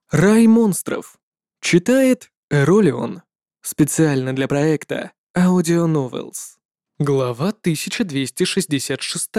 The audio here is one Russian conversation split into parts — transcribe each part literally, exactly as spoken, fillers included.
Рай монстров. Читает Эролион. Специально для проекта Audio Novels. Глава тысяча двести шестьдесят шесть.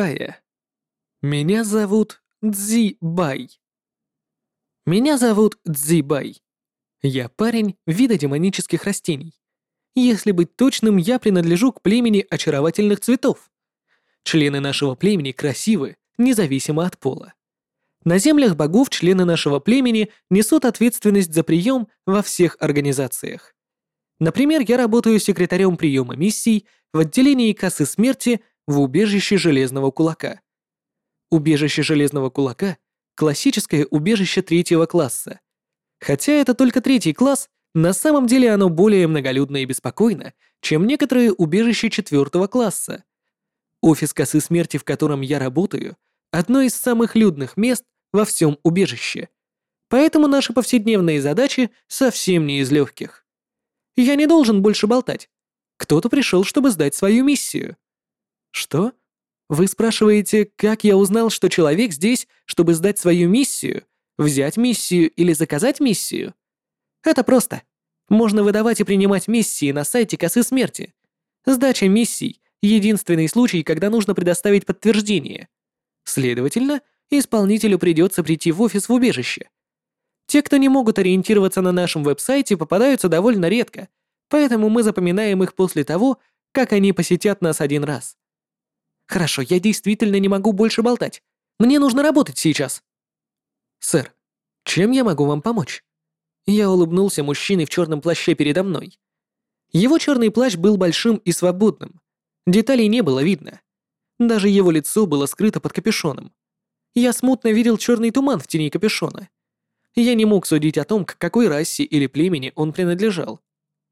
Меня зовут Цзи Бай. Меня зовут Цзи Бай. Я парень вида демонических растений. Если быть точным, я принадлежу к племени очаровательных цветов. Члены нашего племени красивы, независимо от пола. На землях богов члены нашего племени несут ответственность за прием во всех организациях. Например, я работаю секретарем приема миссий в отделении косы смерти в убежище Железного Кулака. Убежище Железного Кулака — классическое убежище третьего класса. Хотя это только третий класс, на самом деле оно более многолюдно и беспокойно, чем некоторые убежища четвертого класса. Офис косы смерти, в котором я работаю, одно из самых людных мест во всем убежище. Поэтому наши повседневные задачи совсем не из легких. Я не должен больше болтать. Кто-то пришел, чтобы сдать свою миссию. Что? Вы спрашиваете, как я узнал, что человек здесь, чтобы сдать свою миссию, взять миссию или заказать миссию? Это просто. Можно выдавать и принимать миссии на сайте косы смерти. Сдача миссий — единственный случай, когда нужно предоставить подтверждение. Следовательно, исполнителю придется прийти в офис в убежище. Те, кто не могут ориентироваться на нашем веб-сайте, попадаются довольно редко, поэтому мы запоминаем их после того, как они посетят нас один раз. Хорошо, я действительно не могу больше болтать. Мне нужно работать сейчас. Сэр, чем я могу вам помочь? Я улыбнулся мужчине в черном плаще передо мной. Его черный плащ был большим и свободным. Деталей не было видно. Даже его лицо было скрыто под капюшоном. Я смутно видел черный туман в тени капюшона. Я не мог судить о том, к какой расе или племени он принадлежал.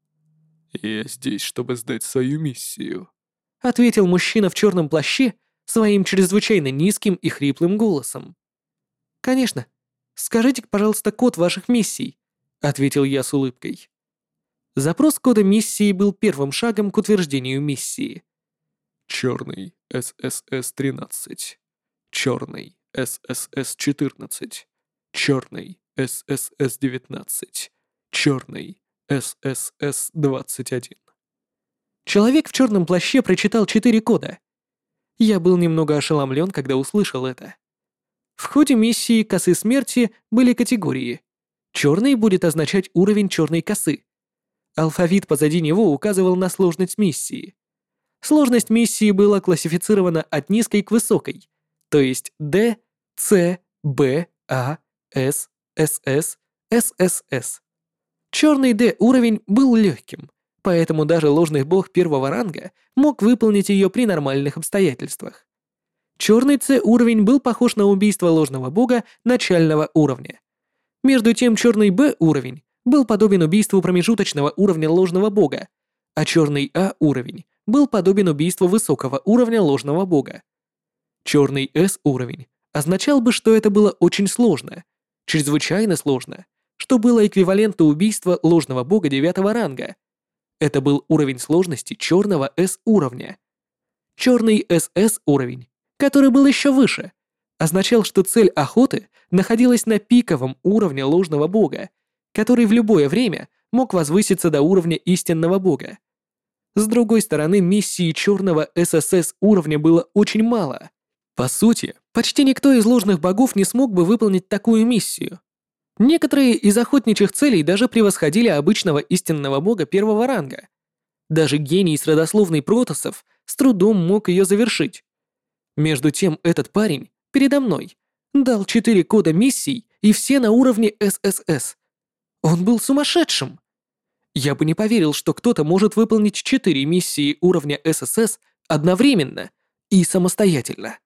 «Я здесь, чтобы сдать свою миссию», — ответил мужчина в черном плаще своим чрезвычайно низким и хриплым голосом. «Конечно. Скажите, пожалуйста, код ваших миссий», — ответил я с улыбкой. Запрос кода миссии был первым шагом к утверждению миссии. «Черный эс эс эс тринадцать, черный эс эс эс четырнадцать, черный эс эс эс девятнадцать, черный эс эс эс двадцать один». Человек в черном плаще прочитал четыре кода. Я был немного ошеломлен, когда услышал это. В ходе миссии косы смерти были категории. Черный будет означать уровень черной косы. Алфавит позади него указывал на сложность миссии. Сложность миссии была классифицирована от низкой к высокой, то есть D, C, B, A, S, S S, S S S. Черный D уровень был легким, поэтому даже ложный бог первого ранга мог выполнить ее при нормальных обстоятельствах. Черный C уровень был похож на убийство ложного бога начального уровня. Между тем черный B уровень был подобен убийству промежуточного уровня ложного бога, а черный A уровень был подобен убийству высокого уровня ложного бога. Черный S уровень означал бы, что это было очень сложно, чрезвычайно сложно, что было эквивалентно убийству ложного бога девятого ранга. Это был уровень сложности черного S уровня. Черный эс эс уровень, который был еще выше, означал, что цель охоты находилась на пиковом уровне ложного бога, который в любое время мог возвыситься до уровня истинного бога. С другой стороны, миссии черного эс эс эс уровня было очень мало. По сути, почти никто из ложных богов не смог бы выполнить такую миссию. Некоторые из охотничьих целей даже превосходили обычного истинного бога первого ранга. Даже гений с родословной протоссов с трудом мог ее завершить. Между тем, этот парень передо мной дал четыре кода миссий и все на уровне эс эс эс. Он был сумасшедшим. Я бы не поверил, что кто-то может выполнить четыре миссии уровня эс эс эс одновременно и самостоятельно.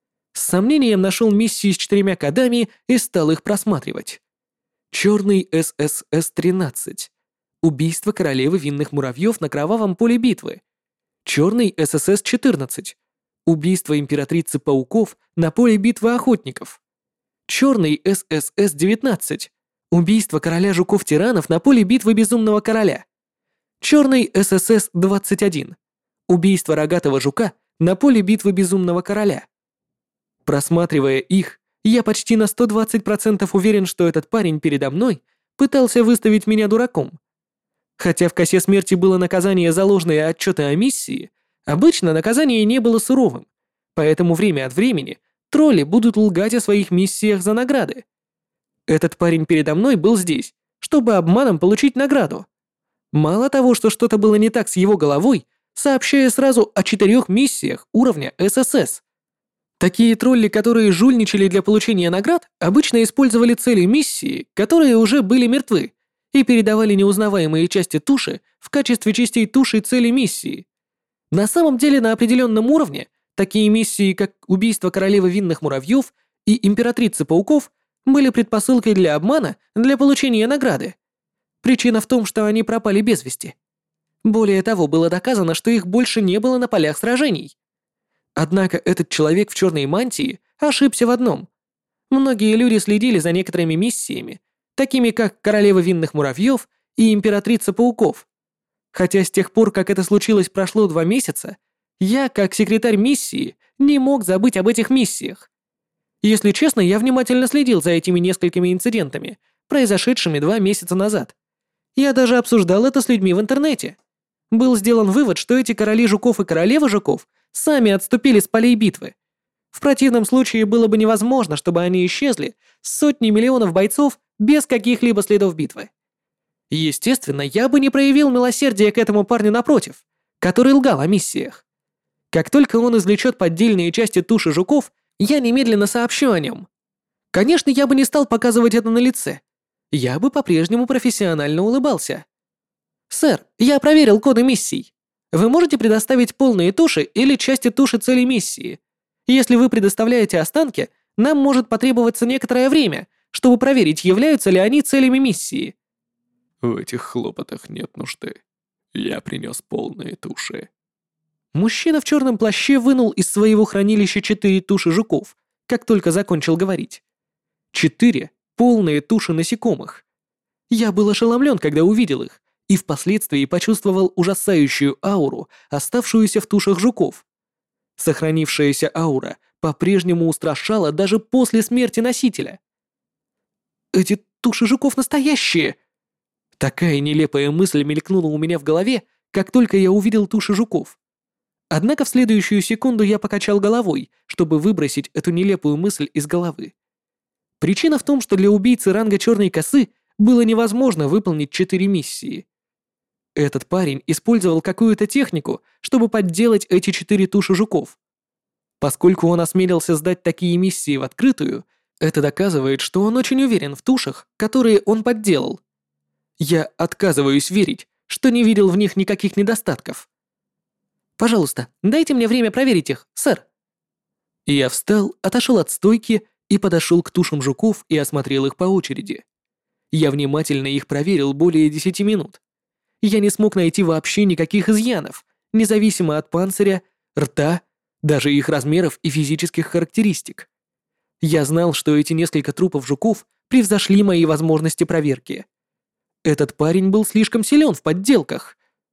С сомнением нашел миссии с четырьмя кодами и стал их просматривать. Черный эс эс эс тринадцать. Убийство королевы винных муравьев на кровавом поле битвы. Черный эс эс эс четырнадцать. Убийство императрицы пауков на поле битвы охотников. Черный эс эс эс девятнадцать. Убийство короля жуков-тиранов на поле битвы Безумного Короля. Черный эс эс эс двадцать один. Убийство рогатого жука на поле битвы Безумного Короля. Просматривая их, Я почти на сто двадцать процентов уверен, что этот парень передо мной пытался выставить меня дураком. Хотя в косе смерти было наказание за ложные отчеты о миссии, обычно наказание не было суровым, поэтому время от времени тролли будут лгать о своих миссиях за награды. Этот парень передо мной был здесь, чтобы обманом получить награду. Мало того, что что-то было не так с его головой, сообщая сразу о четырех миссиях уровня эс эс эс. Такие тролли, которые жульничали для получения наград, обычно использовали цели миссии, которые уже были мертвы, и передавали неузнаваемые части туши в качестве частей туши цели миссии. На самом деле, на определенном уровне, такие миссии, как убийство королевы винных муравьев и императрицы пауков, были предпосылкой для обмана для получения награды. Причина в том, что они пропали без вести. Более того, было доказано, что их больше не было на полях сражений. Однако этот человек в черной мантии ошибся в одном. Многие люди следили за некоторыми миссиями, такими как королева винных муравьев и императрица пауков. Хотя с тех пор, как это случилось, прошло два месяца, я, как секретарь миссии, не мог забыть об этих миссиях. Если честно, я внимательно следил за этими несколькими инцидентами, произошедшими два месяца назад. Я даже обсуждал это с людьми в интернете. Был сделан вывод, что эти короли жуков и королевы жуков сами отступили с полей битвы. В противном случае было бы невозможно, чтобы они исчезли с сотни миллионов бойцов без каких-либо следов битвы. Естественно, я бы не проявил милосердия к этому парню напротив, который лгал о миссиях. Как только он извлечет поддельные части туши жуков, я немедленно сообщу о нем. Конечно, я бы не стал показывать это на лице. Я бы по-прежнему профессионально улыбался. «Сэр, я проверил коды миссий. Вы можете предоставить полные туши или части туши цели миссии? Если вы предоставляете останки, нам может потребоваться некоторое время, чтобы проверить, являются ли они целями миссии». В этих хлопотах нет нужды. Я принес полные туши. Мужчина в черном плаще вынул из своего хранилища четыре туши жуков, как только закончил говорить. Четыре полные туши насекомых. Я был ошеломлен, когда увидел их, и впоследствии почувствовал ужасающую ауру, оставшуюся в тушах жуков. Сохранившаяся аура по-прежнему устрашала даже после смерти носителя. «Эти туши жуков настоящие!» Такая нелепая мысль мелькнула у меня в голове, как только я увидел туши жуков. Однако в следующую секунду я покачал головой, чтобы выбросить эту нелепую мысль из головы. Причина в том, что для убийцы ранга черной косы было невозможно выполнить четыре миссии. Этот парень использовал какую-то технику, чтобы подделать эти четыре туши жуков. Поскольку он осмелился сдать такие миссии в открытую, это доказывает, что он очень уверен в тушах, которые он подделал. Я отказываюсь верить, что не видел в них никаких недостатков. «Пожалуйста, дайте мне время проверить их, сэр». Я встал, отошел от стойки и подошел к тушам жуков и осмотрел их по очереди. Я внимательно их проверил более десяти минут. Я не смог найти вообще никаких изъянов, независимо от панциря, рта, даже их размеров и физических характеристик. Я знал, что эти несколько трупов жуков превзошли мои возможности проверки. Этот парень был слишком силен в подделках.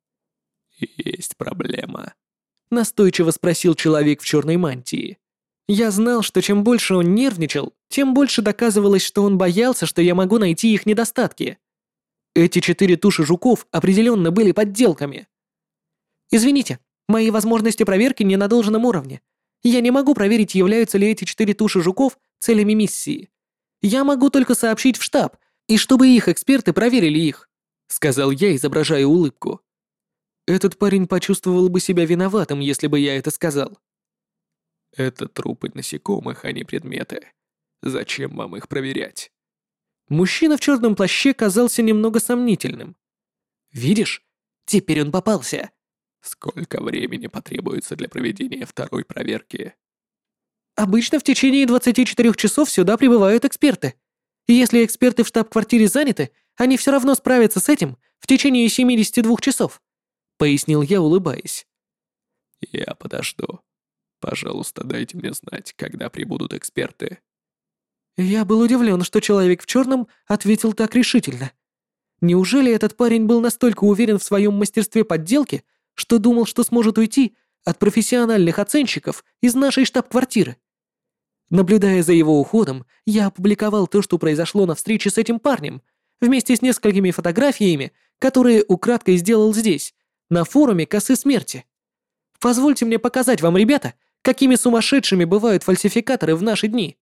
«Есть проблема», — настойчиво спросил человек в черной мантии. Я знал, что чем больше он нервничал, тем больше доказывалось, что он боялся, что я могу найти их недостатки. Эти четыре туши жуков определенно были подделками. «Извините, мои возможности проверки не на должном уровне. Я не могу проверить, являются ли эти четыре туши жуков целями миссии. Я могу только сообщить в штаб, и чтобы их эксперты проверили их», — сказал я, изображая улыбку. Этот парень почувствовал бы себя виноватым, если бы я это сказал. «Это трупы насекомых, а не предметы. Зачем вам их проверять?» Мужчина в черном плаще казался немного сомнительным. «Видишь? Теперь он попался». «Сколько времени потребуется для проведения второй проверки?» «Обычно в течение двадцати четырёх часов сюда прибывают эксперты. Если эксперты в штаб-квартире заняты, они все равно справятся с этим в течение семидесяти двух часов», — пояснил я, улыбаясь. «Я подожду. Пожалуйста, дайте мне знать, когда прибудут эксперты». Я был удивлен, что человек в черном ответил так решительно. Неужели этот парень был настолько уверен в своем мастерстве подделки, что думал, что сможет уйти от профессиональных оценщиков из нашей штаб-квартиры? Наблюдая за его уходом, я опубликовал то, что произошло на встрече с этим парнем, вместе с несколькими фотографиями, которые украдкой сделал здесь, на форуме Косы Смерти. Позвольте мне показать вам, ребята, какими сумасшедшими бывают фальсификаторы в наши дни.